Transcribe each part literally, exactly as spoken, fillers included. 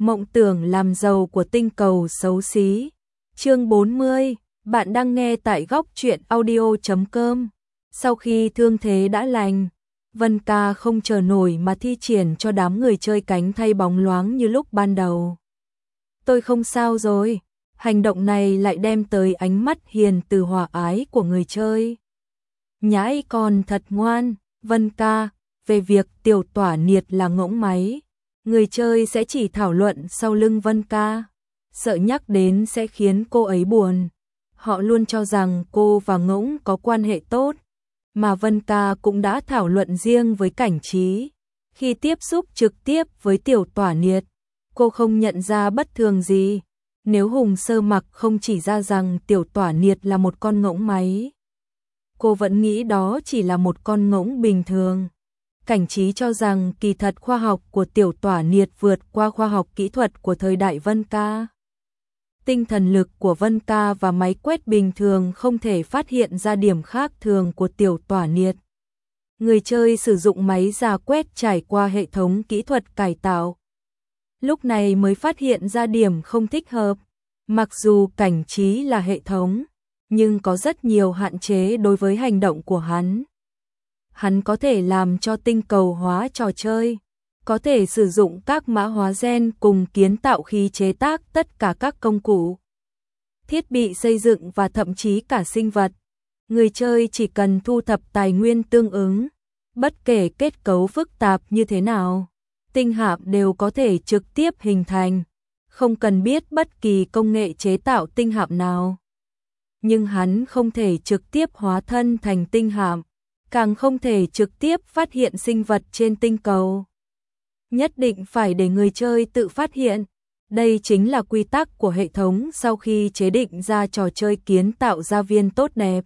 Mộng tưởng làm giàu của tinh cầu xấu xí. Chương bốn mươi, bạn đang nghe tại góc truyện audio chấm com. Sau khi thương thế đã lành, Vân Ca không chờ nổi mà thi triển cho đám người chơi cánh thay bóng loáng như lúc ban đầu. Tôi không sao rồi. Hành động này lại đem tới ánh mắt hiền từ hòa ái của người chơi. Nhãi con thật ngoan, Vân Ca, về việc tiểu tỏa niệt là ngỗng máy. Người chơi sẽ chỉ thảo luận sau lưng Vân Ca, sợ nhắc đến sẽ khiến cô ấy buồn. Họ luôn cho rằng cô và ngỗng có quan hệ tốt, mà Vân Ca cũng đã thảo luận riêng với Cảnh Trí. Khi tiếp xúc trực tiếp với tiểu tỏa niệt, cô không nhận ra bất thường gì. Nếu Hùng Sơ Mặc không chỉ ra rằng tiểu tỏa niệt là một con ngỗng máy, cô vẫn nghĩ đó chỉ là một con ngỗng bình thường. Cảnh Trí cho rằng kỳ thật khoa học của tiểu tỏa niệt vượt qua khoa học kỹ thuật của thời đại Vân Ca. Tinh thần lực của Vân Ca và máy quét bình thường không thể phát hiện ra điểm khác thường của tiểu tỏa niệt. Người chơi sử dụng máy rà quét trải qua hệ thống kỹ thuật cải tạo, lúc này mới phát hiện ra điểm không thích hợp. Mặc dù Cảnh Trí là hệ thống, nhưng có rất nhiều hạn chế đối với hành động của hắn. Hắn có thể làm cho tinh cầu hóa trò chơi, có thể sử dụng các mã hóa gen cùng kiến tạo khí chế tác tất cả các công cụ, thiết bị xây dựng và thậm chí cả sinh vật. Người chơi chỉ cần thu thập tài nguyên tương ứng, bất kể kết cấu phức tạp như thế nào, tinh hạm đều có thể trực tiếp hình thành, không cần biết bất kỳ công nghệ chế tạo tinh hạm nào. Nhưng hắn không thể trực tiếp hóa thân thành tinh hạm, càng không thể trực tiếp phát hiện sinh vật trên tinh cầu. Nhất định phải để người chơi tự phát hiện. Đây chính là quy tắc của hệ thống sau khi chế định ra trò chơi kiến tạo gia viên tốt đẹp.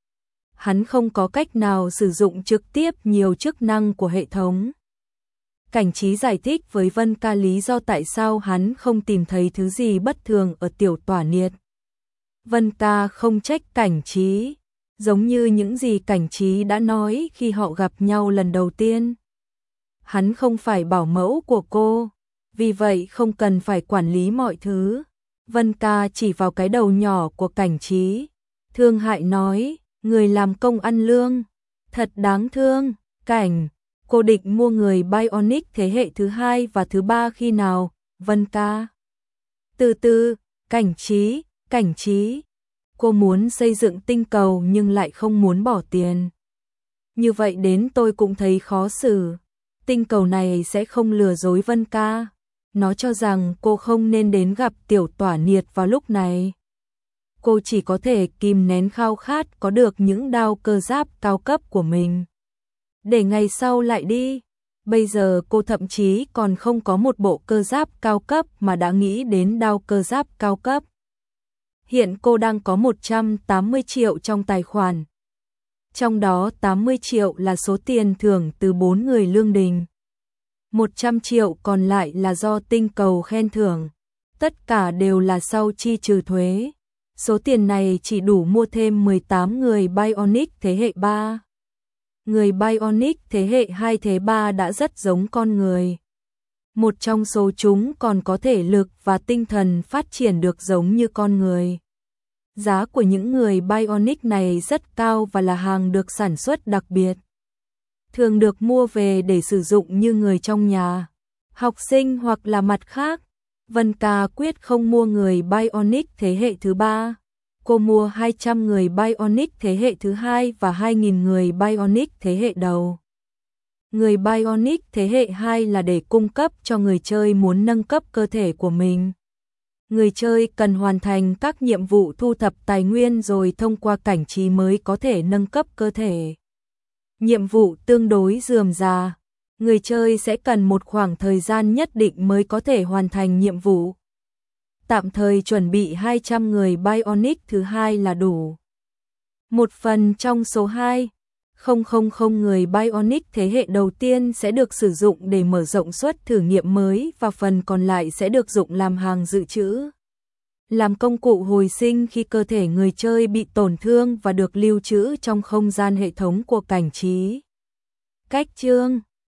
Hắn không có cách nào sử dụng trực tiếp nhiều chức năng của hệ thống. Cảnh Trí giải thích với Vân Ca lý do tại sao hắn không tìm thấy thứ gì bất thường ở tiểu tỏa niệt. Vân Ca không trách Cảnh Trí, giống như những gì Cảnh Trí đã nói khi họ gặp nhau lần đầu tiên. Hắn không phải bảo mẫu của cô, vì vậy không cần phải quản lý mọi thứ. Vân Ca chỉ vào cái đầu nhỏ của Cảnh Trí, thương hại nói, người làm công ăn lương, thật đáng thương. Cảnh, cô định mua người Bionic thế hệ thứ hai và thứ ba khi nào? Vân Ca. Từ từ, Cảnh Trí, Cảnh Trí. Cô muốn xây dựng tinh cầu nhưng lại không muốn bỏ tiền. Như vậy đến tôi cũng thấy khó xử. Tinh cầu này sẽ không lừa dối Vân Ca. Nó cho rằng cô không nên đến gặp tiểu tỏa niệt vào lúc này. Cô chỉ có thể kìm nén khao khát có được những đao cơ giáp cao cấp của mình. Để ngày sau lại đi. Bây giờ cô thậm chí còn không có một bộ cơ giáp cao cấp mà đã nghĩ đến đao cơ giáp cao cấp. Hiện cô đang có một trăm tám mươi triệu trong tài khoản. Trong đó tám mươi triệu là số tiền thưởng từ bốn người lương đình. một trăm triệu còn lại là do tinh cầu khen thưởng. Tất cả đều là sau chi trừ thuế. Số tiền này chỉ đủ mua thêm mười tám người Bionic thế hệ ba. Người Bionic thế hệ hai thế ba đã rất giống con người. Một trong số chúng còn có thể lực và tinh thần phát triển được giống như con người. Giá của những người Bionic này rất cao và là hàng được sản xuất đặc biệt. Thường được mua về để sử dụng như người trong nhà, học sinh hoặc là mặt khác. Vân Ca quyết không mua người Bionic thế hệ thứ ba. Cô mua hai trăm người Bionic thế hệ thứ hai và hai nghìn người Bionic thế hệ đầu. Người Bionic thế hệ hai là để cung cấp cho người chơi muốn nâng cấp cơ thể của mình. Người chơi cần hoàn thành các nhiệm vụ thu thập tài nguyên rồi thông qua Cảnh Trí mới có thể nâng cấp cơ thể. Nhiệm vụ tương đối rườm rà, người chơi sẽ cần một khoảng thời gian nhất định mới có thể hoàn thành nhiệm vụ. Tạm thời chuẩn bị hai trăm người Bionic thứ hai là đủ. Một phần trong số hai nghìn người Bionic thế hệ đầu tiên sẽ được sử dụng để mở rộng suất thử nghiệm mới và phần còn lại sẽ được dụng làm hàng dự trữ. Làm công cụ hồi sinh khi cơ thể người chơi bị tổn thương và được lưu trữ trong không gian hệ thống của Cảnh Trí. Cách chương